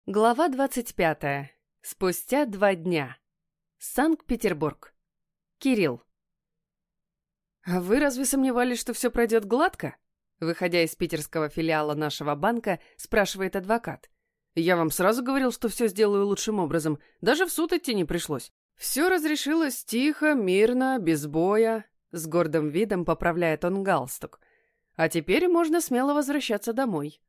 Глава 25. Спустя 2 дня. Санкт-Петербург. Кирилл. «А вы разве сомневались, что все пройдет гладко?» Выходя из питерского филиала нашего банка, спрашивает адвокат. «Я вам сразу говорил, что все сделаю лучшим образом. Даже в суд идти не пришлось. Все разрешилось тихо, мирно, без боя». С гордым видом поправляет он галстук. «А теперь можно смело возвращаться домой».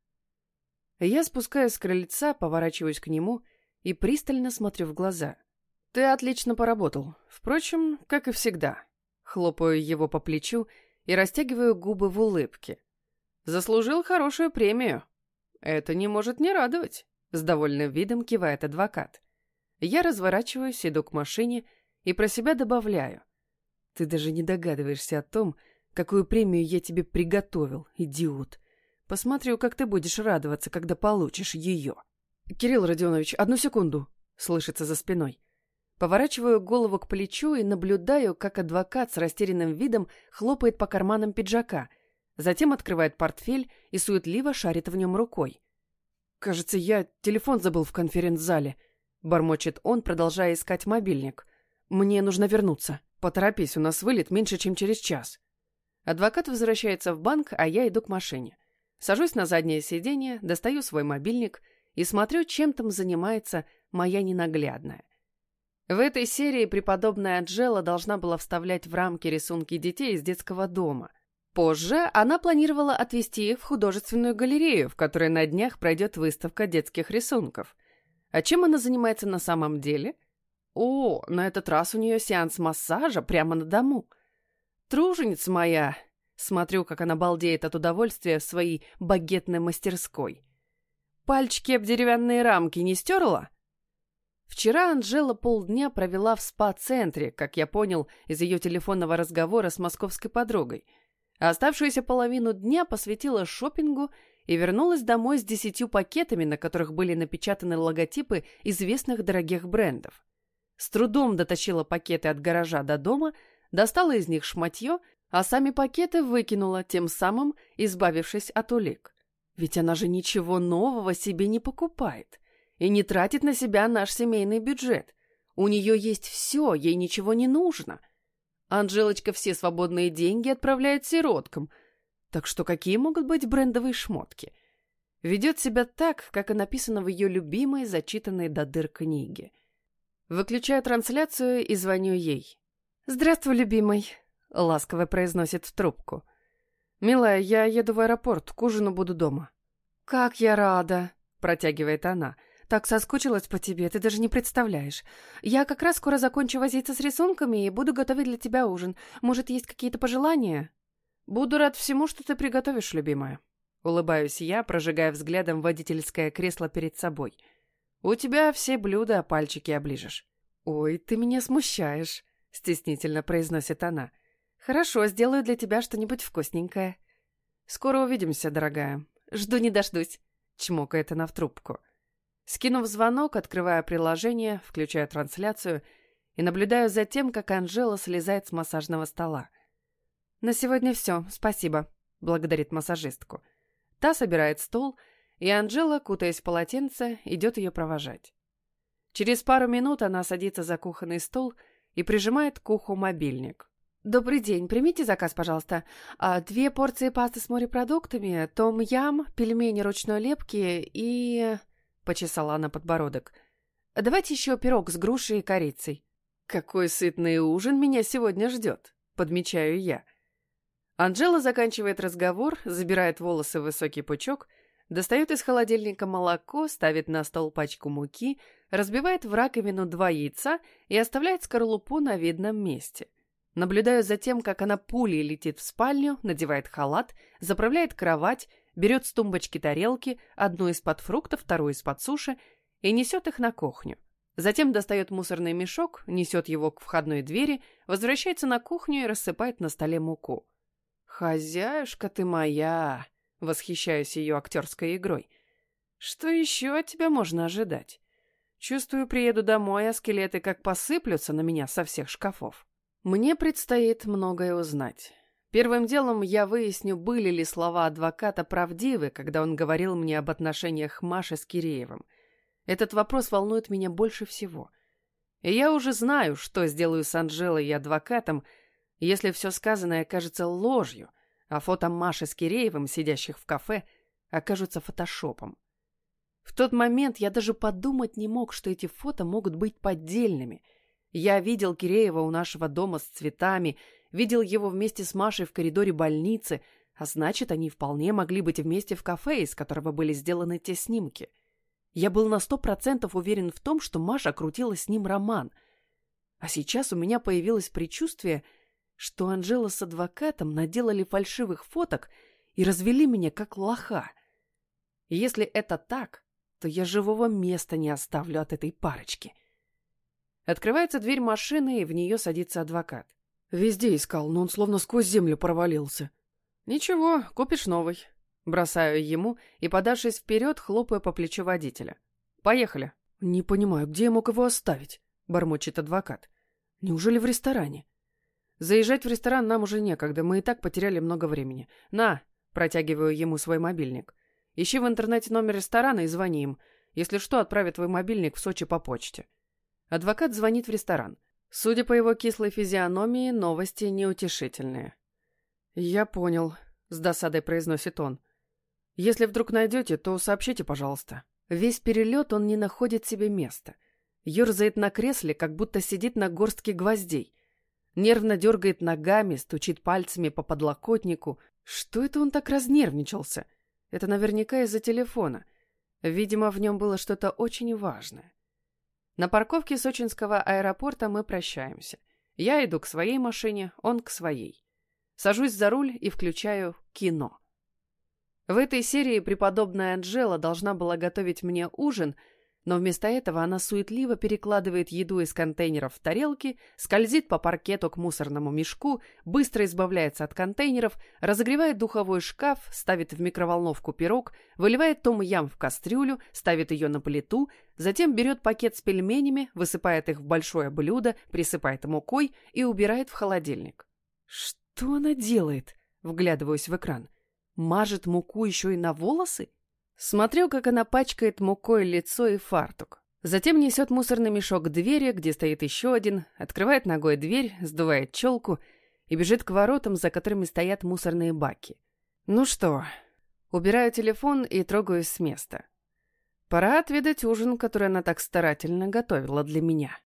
Я спускаюсь с крыльца, поворачиваюсь к нему и пристально смотрю в глаза. «Ты отлично поработал. Впрочем, как и всегда». Хлопаю его по плечу и растягиваю губы в улыбке. «Заслужил хорошую премию». «Это не может не радовать», — с довольным видом кивает адвокат. Я разворачиваюсь, иду к машине и про себя добавляю. «Ты даже не догадываешься о том, какую премию я тебе приготовил, идиот. Посмотрю, как ты будешь радоваться, когда получишь ее». «Кирилл Родионович, одну секунду», — слышится за спиной. Поворачиваю голову к плечу и наблюдаю, как адвокат с растерянным видом хлопает по карманам пиджака, затем открывает портфель и суетливо шарит в нем рукой. «Кажется, я телефон забыл в конференц-зале», — бормочет он, продолжая искать мобильник. «Мне нужно вернуться. Поторопись, у нас вылет меньше, чем через час». Адвокат возвращается в банк, а я иду к машине. Сажусь на заднее сиденье, достаю свой мобильник и смотрю, чем там занимается моя ненаглядная. В этой серии преподобная Анжела должна была вставлять в рамки рисунки детей из детского дома. Позже она планировала отвезти их в художественную галерею, в которой на днях пройдет выставка детских рисунков. А чем она занимается на самом деле? О, на этот раз у нее сеанс массажа прямо на дому. Труженица моя... Смотрю, как она балдеет от удовольствия в своей багетной мастерской. Пальчики об деревянные рамки не стерла? Вчера Анжела полдня провела в спа-центре, как я понял из ее телефонного разговора с московской подругой. А оставшуюся половину дня посвятила шопингу и вернулась домой с 10 пакетами, на которых были напечатаны логотипы известных дорогих брендов. С трудом дотащила пакеты от гаража до дома, достала из них шматье, а сами пакеты выкинула, тем самым избавившись от улик. Ведь она же ничего нового себе не покупает и не тратит на себя наш семейный бюджет. У нее есть все, ей ничего не нужно. Анжелочка все свободные деньги отправляет сироткам. Так что какие могут быть брендовые шмотки? Ведет себя так, как и написано в ее любимой, зачитанной до дыр книге. Выключаю трансляцию и звоню ей. «Здравствуй, любимый», — ласково произносит в трубку. «Милая, я еду в аэропорт, к ужину буду дома». «Как я рада», — протягивает она. «Так соскучилась по тебе, ты даже не представляешь. Я как раз скоро закончу возиться с рисунками и буду готовить для тебя ужин. Может, есть какие-то пожелания?» «Буду рад всему, что ты приготовишь, любимая». Улыбаюсь я, прожигая взглядом водительское кресло перед собой. «У тебя все блюда, пальчики оближешь». «Ой, ты меня смущаешь», — стеснительно произносит она. «Хорошо, сделаю для тебя что-нибудь вкусненькое». «Скоро увидимся, дорогая. Жду не дождусь», — чмокает она в трубку. Скинув звонок, открываю приложение, включаю трансляцию и наблюдаю за тем, как Анжела слезает с массажного стола. «На сегодня все, спасибо», — благодарит массажистку. Та собирает стол, и Анжела, кутаясь в полотенце, идет ее провожать. Через пару минут она садится за кухонный стол и прижимает к уху мобильник. «Добрый день, примите заказ, пожалуйста. 2 порции пасты с морепродуктами, том-ям, пельмени ручной лепки и...» Почесала она подбородок. «Давайте еще пирог с грушей и корицей». «Какой сытный ужин меня сегодня ждет», — подмечаю я. Анжела заканчивает разговор, забирает волосы в высокий пучок, достает из холодильника молоко, ставит на стол пачку муки, разбивает в раковину 2 яйца и оставляет скорлупу на видном месте. Наблюдаю за тем, как она пулей летит в спальню, надевает халат, заправляет кровать, берет с тумбочки тарелки, одну из-под фруктов, вторую из-под суши, и несет их на кухню. Затем достает мусорный мешок, несет его к входной двери, возвращается на кухню и рассыпает на столе муку. «Хозяюшка ты моя!» — восхищаюсь ее актерской игрой. «Что еще от тебя можно ожидать? Чувствую, приеду домой, а скелеты как посыплются на меня со всех шкафов». Мне предстоит многое узнать. Первым делом я выясню, были ли слова адвоката правдивы, когда он говорил мне об отношениях Маши с Киреевым. Этот вопрос волнует меня больше всего. И я уже знаю, что сделаю с Анжелой и адвокатом, если все сказанное окажется ложью, а фото Маши с Киреевым, сидящих в кафе, окажутся фотошопом. В тот момент я даже подумать не мог, что эти фото могут быть поддельными. Я видел Киреева у нашего дома с цветами, видел его вместе с Машей в коридоре больницы, а значит, они вполне могли быть вместе в кафе, из которого были сделаны те снимки. Я был на 100% уверен в том, что Маша крутила с ним роман. А сейчас у меня появилось предчувствие, что Анжела с адвокатом наделали фальшивых фоток и развели меня как лоха. И если это так, то я живого места не оставлю от этой парочки. Открывается дверь машины, и в нее садится адвокат. Везде искал, но он словно сквозь землю провалился. «Ничего, купишь новый». Бросаю ему и, подавшись вперед, хлопаю по плечу водителя. «Поехали». «Не понимаю, где я мог его оставить?» — бормочет адвокат. «Неужели в ресторане?» «Заезжать в ресторан нам уже некогда, мы и так потеряли много времени. На!» — протягиваю ему свой мобильник. «Ищи в интернете номер ресторана и звони им. Если что, отправят твой мобильник в Сочи по почте». Адвокат звонит в ресторан. Судя по его кислой физиономии, новости неутешительные. «Я понял», — с досадой произносит он. «Если вдруг найдете, то сообщите, пожалуйста». Весь перелет он не находит себе места. Ёрзает на кресле, как будто сидит на горстке гвоздей. Нервно дергает ногами, стучит пальцами по подлокотнику. Что это он так разнервничался? Это наверняка из-за телефона. Видимо, в нем было что-то очень важное. На парковке сочинского аэропорта мы прощаемся. Я иду к своей машине, он к своей. Сажусь за руль и включаю кино. В этой серии преподобная Анжела должна была готовить мне ужин, но вместо этого она суетливо перекладывает еду из контейнеров в тарелки, скользит по паркету к мусорному мешку, быстро избавляется от контейнеров, разогревает духовой шкаф, ставит в микроволновку пирог, выливает том-ям в кастрюлю, ставит ее на плиту, затем берет пакет с пельменями, высыпает их в большое блюдо, присыпает мукой и убирает в холодильник. «Что она делает?» — вглядываюсь в экран. «Мажет муку еще и на волосы?» Смотрю, как она пачкает мукой лицо и фартук. Затем несет мусорный мешок к двери, где стоит еще один, открывает ногой дверь, сдувает челку и бежит к воротам, за которыми стоят мусорные баки. Ну что, убираю телефон и трогаюсь с места. Пора отведать ужин, который она так старательно готовила для меня.